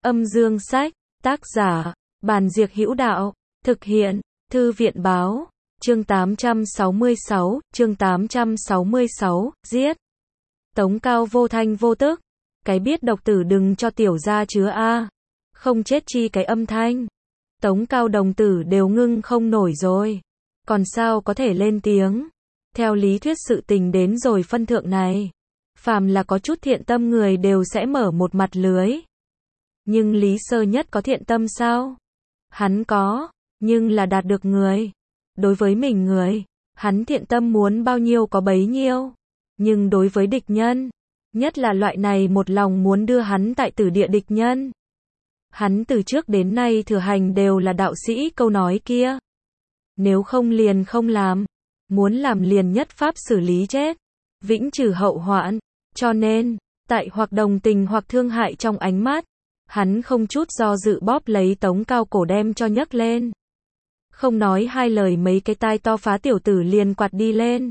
Âm dương sách, tác giả, Bàn Diệc Hữu Đạo, thực hiện, Thư viện báo, chương 866, giết. Tống Cao vô thanh vô tức, cái biết độc tử đừng cho tiểu gia chứa a, không chết chi cái âm thanh. Tống Cao đồng tử đều ngưng không nổi rồi, còn sao có thể lên tiếng. Theo lý thuyết sự tình đến rồi phân thượng này, phàm là có chút thiện tâm người đều sẽ mở một mặt lưới. Nhưng Lý Sơ Nhất có thiện tâm sao? Hắn có, nhưng là đạt được người. Đối với mình người, hắn thiện tâm muốn bao nhiêu có bấy nhiêu. Nhưng đối với địch nhân, nhất là loại này một lòng muốn đưa hắn tại tử địa địch nhân, hắn từ trước đến nay thừa hành đều là đạo sĩ câu nói kia. Nếu không liền không làm, muốn làm liền nhất pháp xử lý chết, vĩnh trừ hậu hoạn. Cho nên, tại hoặc đồng tình hoặc thương hại trong ánh mắt, hắn không chút do dự bóp lấy Tống Cao cổ đem cho nhấc lên. Không nói hai lời mấy cái tai to phá tiểu tử liền quạt đi lên.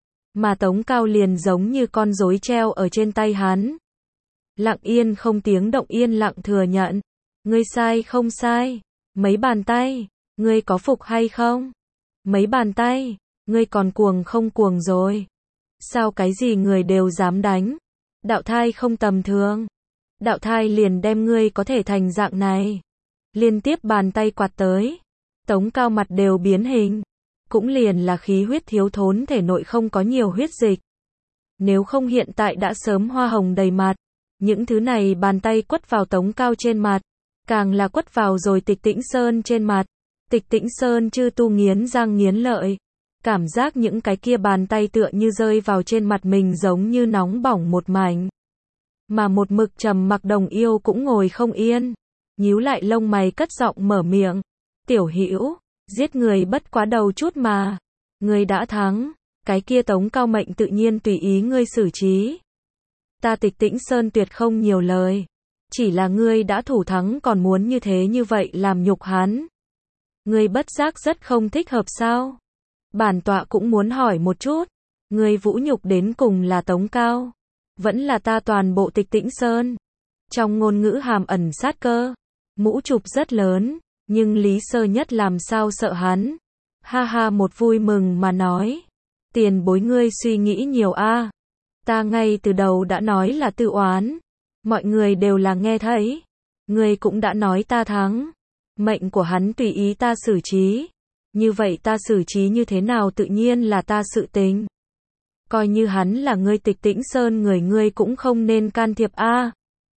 Mà Tống Cao liền giống như con rối treo ở trên tay hắn. Lặng yên không tiếng động yên lặng thừa nhận. Ngươi sai không sai? Mấy bàn tay, ngươi có phục hay không? Mấy bàn tay, ngươi còn cuồng không cuồng rồi? Sao cái gì người đều dám đánh? Đạo thai không tầm thường. Đạo thai liền đem ngươi có thể thành dạng này. Liên tiếp bàn tay quạt tới. Tống Cao mặt đều biến hình. Cũng liền là khí huyết thiếu thốn thể nội không có nhiều huyết dịch. Nếu không hiện tại đã sớm hoa hồng đầy mặt. Những thứ này bàn tay quất vào Tống Cao trên mặt. Càng là quất vào rồi Tịch Tĩnh Sơn trên mặt. Tịch Tĩnh Sơn chư tu nghiến răng nghiến lợi. Cảm giác những cái kia bàn tay tựa như rơi vào trên mặt mình giống như nóng bỏng một mảnh. Mà một mực trầm mặc Đồng Yêu cũng ngồi không yên. Nhíu lại lông mày cất giọng mở miệng. Tiểu Hữu, giết người bất quá đầu chút mà. Ngươi đã thắng. Cái kia Tống Cao mệnh tự nhiên tùy ý ngươi xử trí. Ta Tịch Tĩnh Sơn tuyệt không nhiều lời. Chỉ là ngươi đã thủ thắng còn muốn như thế như vậy làm nhục hắn. Ngươi bất giác rất không thích hợp sao? Bản tọa cũng muốn hỏi một chút. Ngươi vũ nhục đến cùng là Tống Cao, vẫn là ta toàn bộ Tịch Tĩnh Sơn? Trong ngôn ngữ hàm ẩn sát cơ. Mũ chụp rất lớn, nhưng Lý Sơ Nhất làm sao sợ hắn. Ha ha một vui mừng mà nói. Tiền bối ngươi suy nghĩ nhiều a. Ta ngay từ đầu đã nói là tự oán. Mọi người đều là nghe thấy. Ngươi cũng đã nói ta thắng. Mệnh của hắn tùy ý ta xử trí. Như vậy ta xử trí như thế nào tự nhiên là ta sự tình. Coi như hắn là ngươi Tịch Tĩnh Sơn người ngươi cũng không nên can thiệp a.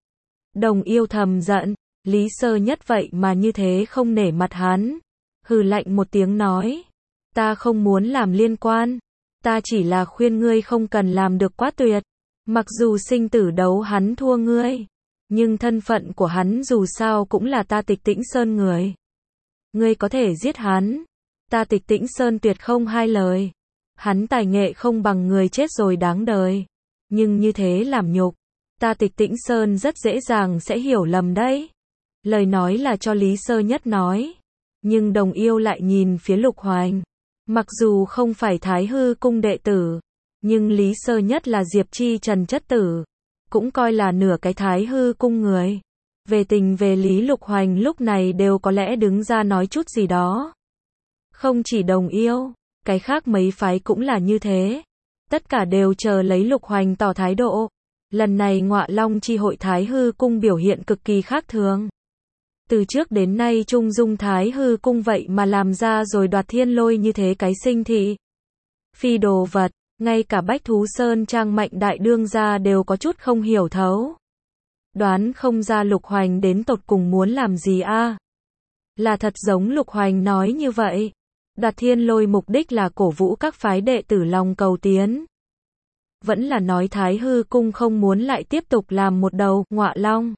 Đồng Yêu thầm giận. Lý Sơ Nhất vậy mà như thế không nể mặt hắn. Hừ lạnh một tiếng nói. Ta không muốn làm liên quan. Ta chỉ là khuyên ngươi không cần làm được quá tuyệt. Mặc dù sinh tử đấu hắn thua ngươi. Nhưng thân phận của hắn dù sao cũng là ta Tịch Tĩnh Sơn người. Ngươi có thể giết hắn. Ta Tịch Tĩnh Sơn tuyệt không hai lời. Hắn tài nghệ không bằng người chết rồi đáng đời. Nhưng như thế làm nhục. Ta Tịch Tĩnh Sơn rất dễ dàng sẽ hiểu lầm đấy. Lời nói là cho Lý Sơ Nhất nói. Nhưng Đồng Yêu lại nhìn phía Lục Hoành. Mặc dù không phải Thái Hư cung đệ tử. Nhưng Lý Sơ Nhất là Diệp Chi Trần chất tử. Cũng coi là nửa cái Thái Hư cung người. Về tình về lý Lục Hoành lúc này đều có lẽ đứng ra nói chút gì đó. Không chỉ Đồng Yêu, cái khác mấy phái cũng là như thế. Tất cả đều chờ lấy Lục Hoành tỏ thái độ. Lần này Ngọa Long chi hội Thái Hư cung biểu hiện cực kỳ khác thường. Từ trước đến nay Trung Dung Thái Hư cung vậy mà làm ra rồi Đoạt Thiên Lôi như thế cái sinh thị phi đồ vật. Ngay cả Bách Thú Sơn Trang Mạnh đại đương gia đều có chút không hiểu thấu. Đoán không ra Lục Hoành đến tột cùng muốn làm gì a. Là thật giống Lục Hoành nói như vậy. Đoạt Thiên Lôi mục đích là cổ vũ các phái đệ tử lòng cầu tiến. Vẫn là nói Thái Hư cung không muốn lại tiếp tục làm một đầu Ngọa Long.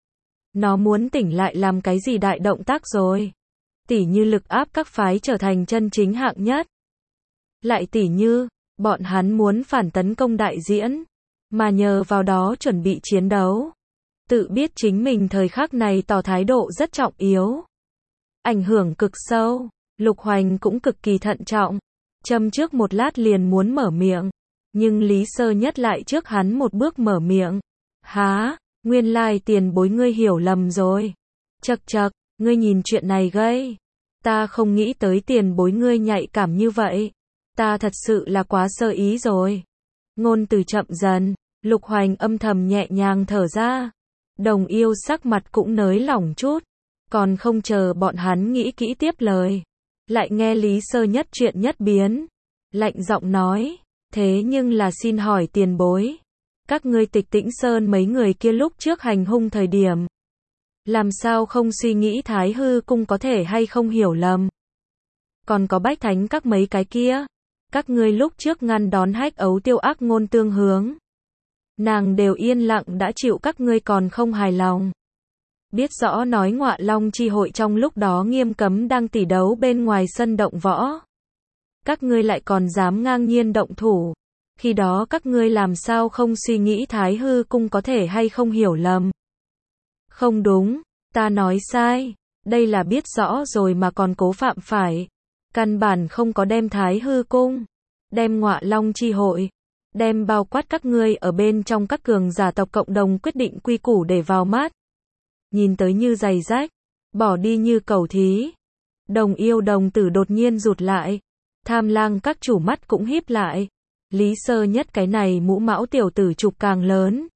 Nó muốn tỉnh lại làm cái gì đại động tác rồi. Tỉ như lực áp các phái trở thành chân chính hạng nhất. Lại tỉ như, bọn hắn muốn phản tấn công đại diễn. Mà nhờ vào đó chuẩn bị chiến đấu. Tự biết chính mình thời khắc này tỏ thái độ rất trọng yếu. Ảnh hưởng cực sâu. Lục Hoành cũng cực kỳ thận trọng. Châm trước một lát liền muốn mở miệng. Nhưng Lý Sơ Nhất lại trước hắn một bước mở miệng. Há, Nguyên lai tiền bối ngươi hiểu lầm rồi. Chậc chậc, ngươi nhìn chuyện này gây. Ta không nghĩ tới tiền bối ngươi nhạy cảm như vậy. Ta thật sự là quá sơ ý rồi. Ngôn từ chậm dần, Lục Hoành âm thầm nhẹ nhàng thở ra. Đồng Yêu sắc mặt cũng nới lỏng chút. Còn không chờ bọn hắn nghĩ kỹ tiếp lời. Lại nghe Lý Sơ Nhất chuyện nhất biến. Lạnh giọng nói, thế nhưng là xin hỏi tiền bối. Các ngươi Tịch Tĩnh Sơn mấy người kia lúc trước hành hung thời điểm. Làm sao không suy nghĩ Thái Hư Cung có thể hay không hiểu lầm. Còn có Bách Thánh các mấy cái kia. Các ngươi lúc trước ngăn đón Hách Ấu Tiêu ác ngôn tương hướng. Nàng đều yên lặng đã chịu, các ngươi còn không hài lòng. Biết rõ nói Ngọa Long chi hội trong lúc đó nghiêm cấm đang tỉ đấu bên ngoài sân động võ. Các ngươi lại còn dám ngang nhiên động thủ. Khi đó các ngươi làm sao không suy nghĩ Thái Hư Cung có thể hay không hiểu lầm. Không đúng, ta nói sai. Đây là biết rõ rồi mà còn cố phạm phải. Căn bản không có đem Thái Hư Cung, đem Ngọa Long chi hội, đem bao quát các ngươi ở bên trong các cường giả tộc cộng đồng quyết định quy củ để vào mắt. Nhìn tới như giày rách, bỏ đi như cầu thí. Đồng Yêu đồng tử đột nhiên rụt lại. Tham Lang các chủ mắt cũng híp lại. Lý Sơ Nhất cái này mũ mão tiểu tử chụp càng lớn.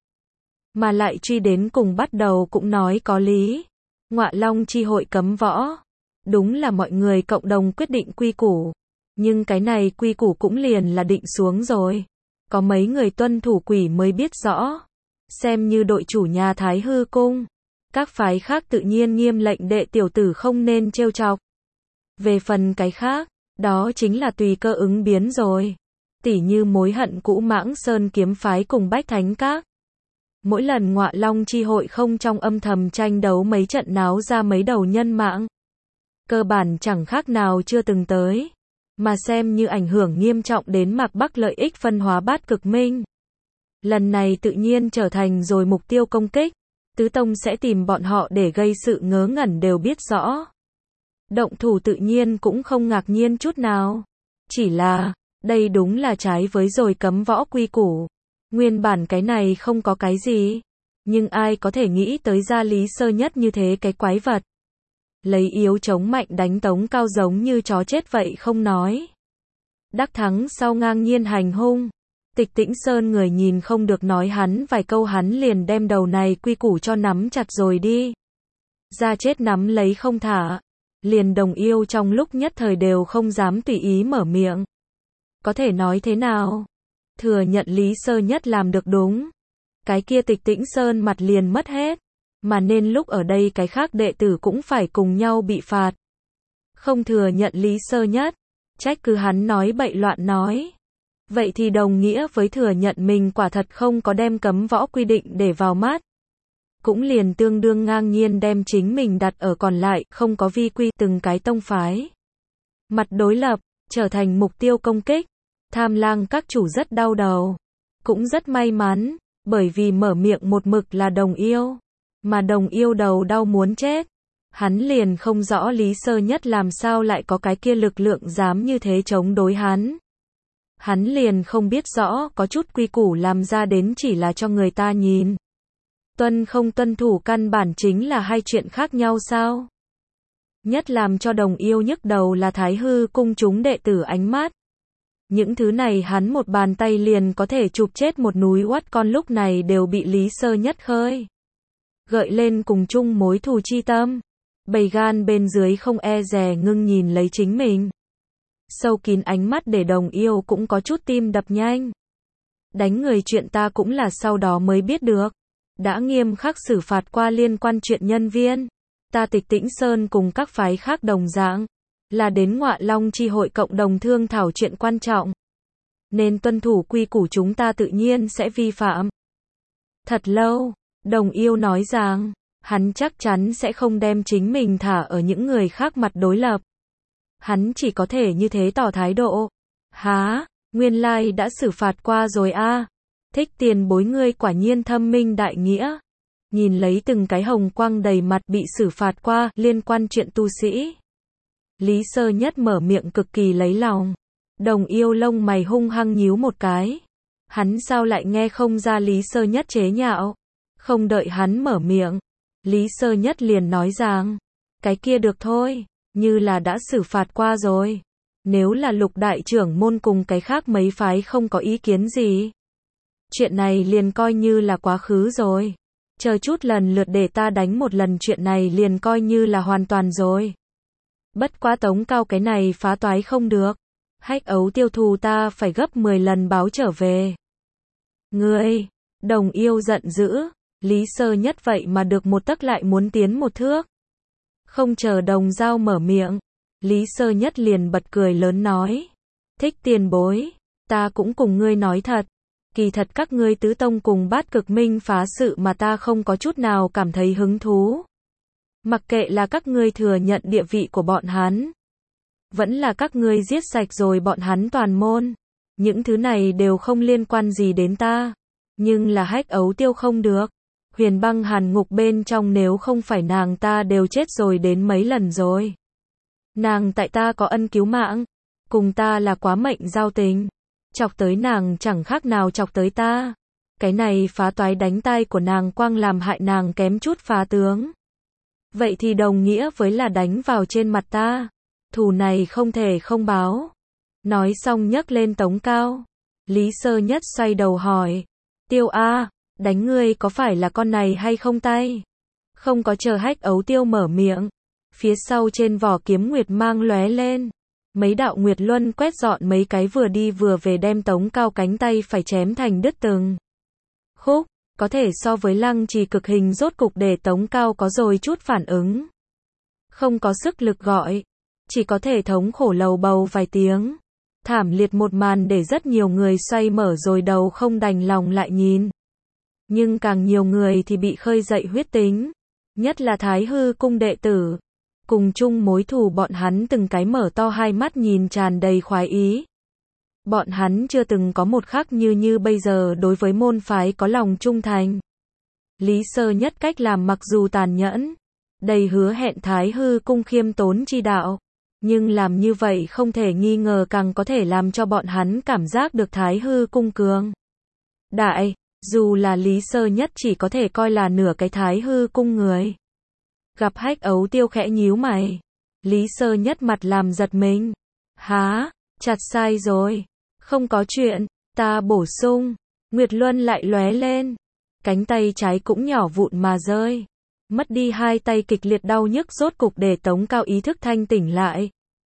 Mà lại truy đến cùng bắt đầu cũng nói có lý. Ngọa Long chi hội cấm võ. Đúng là mọi người cộng đồng quyết định quy củ. Nhưng cái này quy củ cũng liền là định xuống rồi. Có mấy người tuân thủ quỷ mới biết rõ. Xem như đội chủ nhà Thái Hư Cung. Các phái khác tự nhiên nghiêm lệnh đệ tiểu tử không nên trêu chọc. Về phần cái khác, đó chính là tùy cơ ứng biến rồi. Tỉ như mối hận cũ Mãng Sơn kiếm phái cùng Bách Thánh các. Mỗi lần Ngọa Long chi hội không trong âm thầm tranh đấu mấy trận náo ra mấy đầu nhân mạng. Cơ bản chẳng khác nào chưa từng tới. Mà xem như ảnh hưởng nghiêm trọng đến Mạc Bắc lợi ích phân hóa bát cực minh. Lần này tự nhiên trở thành rồi mục tiêu công kích. Tứ Tông sẽ tìm bọn họ để gây sự ngớ ngẩn đều biết rõ. Động thủ tự nhiên cũng không ngạc nhiên chút nào. Chỉ là, đây đúng là trái với rồi cấm võ quy củ. Nguyên bản cái này không có cái gì. Nhưng ai có thể nghĩ tới ra Lý Sơ Nhất như thế cái quái vật. Lấy yếu chống mạnh đánh Tống Cao giống như chó chết vậy không nói. Đắc thắng sau ngang nhiên hành hung. Tịch Tĩnh Sơn người nhìn không được nói hắn vài câu hắn liền đem đầu này quy củ cho nắm chặt rồi đi. Ra chết nắm lấy không thả. Liền Đồng Yêu trong lúc nhất thời đều không dám tùy ý mở miệng. Có thể nói thế nào? Thừa nhận Lý Sơ Nhất làm được đúng. Cái kia Tịch Tĩnh Sơn mặt liền mất hết. Mà nên lúc ở đây cái khác đệ tử cũng phải cùng nhau bị phạt. Không thừa nhận Lý Sơ Nhất. Trách cứ hắn nói bậy loạn nói. Vậy thì đồng nghĩa với thừa nhận mình quả thật không có đem cấm võ quy định để vào mắt. Cũng liền tương đương ngang nhiên đem chính mình đặt ở còn lại, không có vi quy từng cái tông phái. Mặt đối lập, trở thành mục tiêu công kích. Tham Lang các chủ rất đau đầu. Cũng rất may mắn, bởi vì mở miệng một mực là Đồng Yêu. Mà Đồng Yêu đầu đau muốn chết. Hắn liền không rõ Lý Sơ Nhất làm sao lại có cái kia lực lượng dám như thế chống đối hắn. Hắn liền không biết rõ có chút quy củ làm ra đến chỉ là cho người ta nhìn. Tuân không tuân thủ căn bản chính là hai chuyện khác nhau sao? Nhất làm cho Đồng Yêu nhức đầu là Thái Hư Cung chúng đệ tử ánh mắt. Những thứ này hắn một bàn tay liền có thể chụp chết một núi oát con lúc này đều bị Lý Sơ Nhất khơi. Gợi lên cùng chung mối thù chi tâm. Bầy gan bên dưới không e dè ngưng nhìn lấy chính mình. Sâu kín ánh mắt để Đồng Yêu cũng có chút tim đập nhanh. Đánh người chuyện ta cũng là sau đó mới biết được. Đã nghiêm khắc xử phạt qua liên quan chuyện nhân viên. Ta Tịch Tĩnh Sơn cùng các phái khác đồng dạng. Là đến Ngọa Long chi hội cộng đồng thương thảo chuyện quan trọng. Nên tuân thủ quy củ chúng ta tự nhiên sẽ vi phạm. Thật lâu, Đồng Yêu nói rằng, hắn chắc chắn sẽ không đem chính mình thả ở những người khác mặt đối lập. Hắn chỉ có thể như thế tỏ thái độ. Há, nguyên lai đã xử phạt qua rồi a. Thích tiền bối ngươi quả nhiên thâm minh đại nghĩa. Nhìn lấy từng cái hồng quang đầy mặt bị xử phạt qua liên quan chuyện tu sĩ. Lý Sơ Nhất mở miệng cực kỳ lấy lòng. Đồng Yêu lông mày hung hăng nhíu một cái. Hắn sao lại nghe không ra Lý Sơ Nhất chế nhạo. Không đợi hắn mở miệng, Lý Sơ Nhất liền nói rằng, cái kia được thôi, như là đã xử phạt qua rồi. Nếu là Lục đại trưởng môn cùng cái khác mấy phái không có ý kiến gì, chuyện này liền coi như là quá khứ rồi. Chờ chút lần lượt để ta đánh một lần, chuyện này liền coi như là hoàn toàn rồi. Bất quá Tống Cao cái này phá toái không được. Hách Ấu Tiêu thù ta phải gấp 10 lần báo trở về. Ngươi, Đồng Yêu giận dữ, Lý Sơ Nhất vậy mà được một tấc lại muốn tiến một thước. Không chờ Đồng Dao mở miệng, Lý Sơ Nhất liền bật cười lớn nói. Thích tiền bối, ta cũng cùng ngươi nói thật. Kỳ thật các ngươi tứ tông cùng Bát Cực Minh phá sự mà ta không có chút nào cảm thấy hứng thú. Mặc kệ là các ngươi thừa nhận địa vị của bọn hắn, vẫn là các ngươi giết sạch rồi bọn hắn toàn môn. Những thứ này đều không liên quan gì đến ta. Nhưng là Hách Ấu Tiêu không được. Huyền Băng Hàn Ngục bên trong nếu không phải nàng ta đều chết rồi đến mấy lần rồi. Nàng tại ta có ân cứu mạng, cùng ta là quá mệnh giao tình. Chọc tới nàng chẳng khác nào chọc tới ta. Cái này phá toái đánh tai của nàng quang làm hại nàng kém chút phá tướng. Vậy thì đồng nghĩa với là đánh vào trên mặt ta. Thù này không thể không báo. Nói xong nhấc lên Tống Cao. Lý Sơ Nhất xoay đầu hỏi. Tiêu A, đánh ngươi có phải là con này hay không tay? Không có chờ Hách Ấu Tiêu mở miệng. Phía sau trên vỏ kiếm nguyệt mang lóe lên. Mấy đạo nguyệt luân quét dọn mấy cái vừa đi vừa về đem Tống Cao cánh tay phải chém thành đứt từng khúc. Có thể so với Lăng Trì cực hình, rốt cục để Tống Cao có rồi chút phản ứng. Không có sức lực gọi, chỉ có thể thống khổ lầu bầu vài tiếng. Thảm liệt một màn để rất nhiều người xoay mở rồi đầu không đành lòng lại nhìn. Nhưng càng nhiều người thì bị khơi dậy huyết tính. Nhất là Thái Hư cung đệ tử. Cùng chung mối thù, bọn hắn từng cái mở to hai mắt nhìn tràn đầy khoái ý. Bọn hắn chưa từng có một khắc như bây giờ đối với môn phái có lòng trung thành. Lý Sơ Nhất cách làm mặc dù tàn nhẫn, đầy hứa hẹn Thái Hư cung khiêm tốn chi đạo, nhưng làm như vậy không thể nghi ngờ càng có thể làm cho bọn hắn cảm giác được Thái Hư cung cường đại, dù là Lý Sơ Nhất chỉ có thể coi là nửa cái Thái Hư cung người. Gặp Hách Ấu Tiêu khẽ nhíu mày, Lý Sơ Nhất mặt làm giật mình. Há, chặt sai rồi. Không có chuyện, ta bổ sung. Nguyệt Luân lại lóe lên. Cánh tay trái cũng nhỏ vụn mà rơi. Mất đi hai tay kịch liệt đau nhức rốt cục để Tống Cao ý thức thanh tỉnh lại.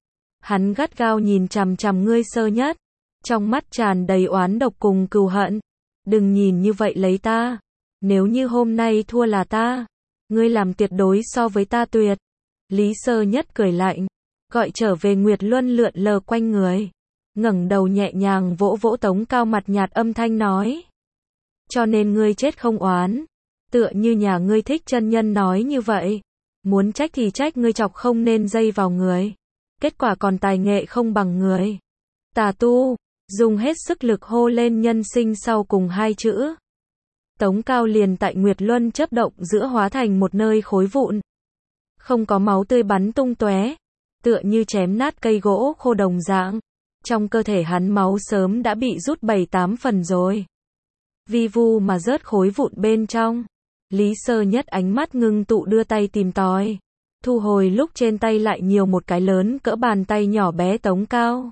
Hắn gắt gao nhìn chằm chằm ngươi Sơ Nhất. Trong mắt tràn đầy oán độc cùng cừu hận. Đừng nhìn như vậy lấy ta. Nếu như hôm nay thua là ta, ngươi làm tuyệt đối so với ta tuyệt. Lý Sơ Nhất cười lạnh. Gọi trở về Nguyệt Luân lượn lờ quanh người. Ngẩng đầu nhẹ nhàng vỗ vỗ Tống Cao, mặt nhạt âm thanh nói. Cho nên ngươi chết không oán. Tựa như nhà ngươi Thích chân nhân nói như vậy. Muốn trách thì trách ngươi chọc không nên dây vào người. Kết quả còn tài nghệ không bằng người. Tà tu, dùng hết sức lực hô lên nhân sinh sau cùng hai chữ. Tống Cao liền tại Nguyệt Luân chớp động giữa hóa thành một nơi khối vụn. Không có máu tươi bắn tung tóe, tựa như chém nát cây gỗ khô đồng dạng. Trong cơ thể hắn máu sớm đã bị rút 7-8 phần rồi. Vi vu mà rớt khối vụn bên trong. Lý Sơ Nhất ánh mắt ngưng tụ đưa tay tìm tòi. Thu hồi lúc trên tay lại nhiều một cái lớn cỡ bàn tay nhỏ bé Tống Cao.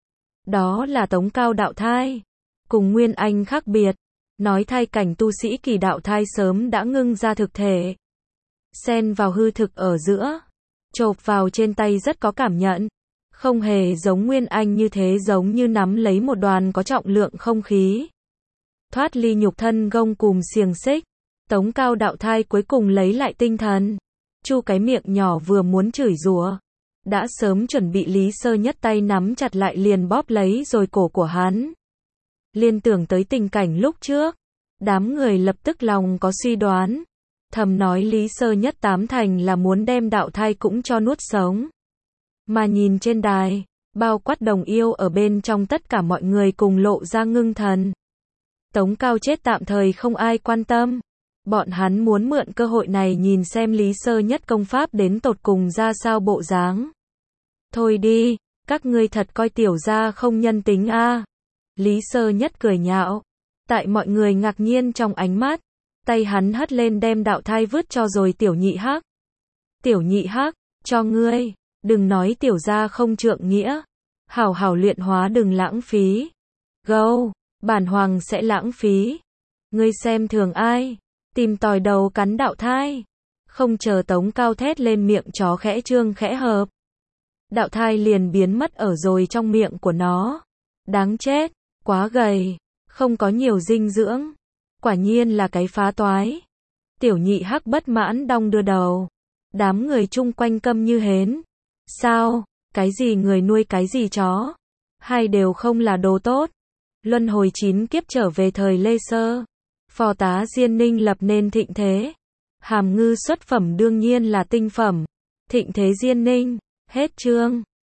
Đó là Tống Cao đạo thai. Cùng Nguyên Anh khác biệt. Nói thai cảnh tu sĩ kỳ đạo thai sớm đã ngưng ra thực thể. Xen vào hư thực ở giữa. Chộp vào trên tay rất có cảm nhận. Không hề giống Nguyên Anh như thế, giống như nắm lấy một đoàn có trọng lượng không khí. Thoát ly nhục thân gông cùm xiềng xích. Tống Cao đạo thai cuối cùng lấy lại tinh thần. Chu cái miệng nhỏ vừa muốn chửi rủa, đã sớm chuẩn bị Lý Sơ Nhất tay nắm chặt lại liền bóp lấy rồi cổ của hắn. Liên tưởng tới tình cảnh lúc trước, đám người lập tức lòng có suy đoán. Thầm nói Lý Sơ Nhất tám thành là muốn đem đạo thai cũng cho nuốt sống. Mà nhìn trên đài, bao quát Đồng Yêu ở bên trong tất cả mọi người cùng lộ ra ngưng thần. Tống Cao chết tạm thời không ai quan tâm. Bọn hắn muốn mượn cơ hội này nhìn xem Lý Sơ Nhất công pháp đến tột cùng ra sao bộ dáng. Thôi đi, các ngươi thật coi tiểu gia không nhân tính a. Lý Sơ Nhất cười nhạo. Tại mọi người ngạc nhiên trong ánh mắt, Tay hắn hất lên đem đạo thai vứt cho rồi Tiểu Nhị Hắc. Tiểu Nhị Hắc, cho ngươi, đừng nói tiểu gia không trượng nghĩa. Hảo hảo luyện hóa đừng lãng phí. Gâu, bản hoàng sẽ lãng phí. Ngươi xem thường ai? Tìm tòi đầu cắn đạo thai. Không chờ Tống Cao thét lên, miệng chó khẽ trương khẽ hợp. Đạo thai liền biến mất ở rồi trong miệng của nó. Đáng chết, quá gầy, không có nhiều dinh dưỡng. Quả nhiên là cái phá toái. Tiểu Nhị Hắc bất mãn đong đưa đầu. Đám người chung quanh câm như hến. Sao, cái gì người nuôi cái gì chó? Hai đều không là đồ tốt. Luân hồi 9 kiếp trở về thời Lê Sơ. Phò tá Diên Ninh lập nên thịnh thế. Hàm Ngư xuất phẩm đương nhiên là tinh phẩm. Thịnh thế Diên Ninh. Hết chương.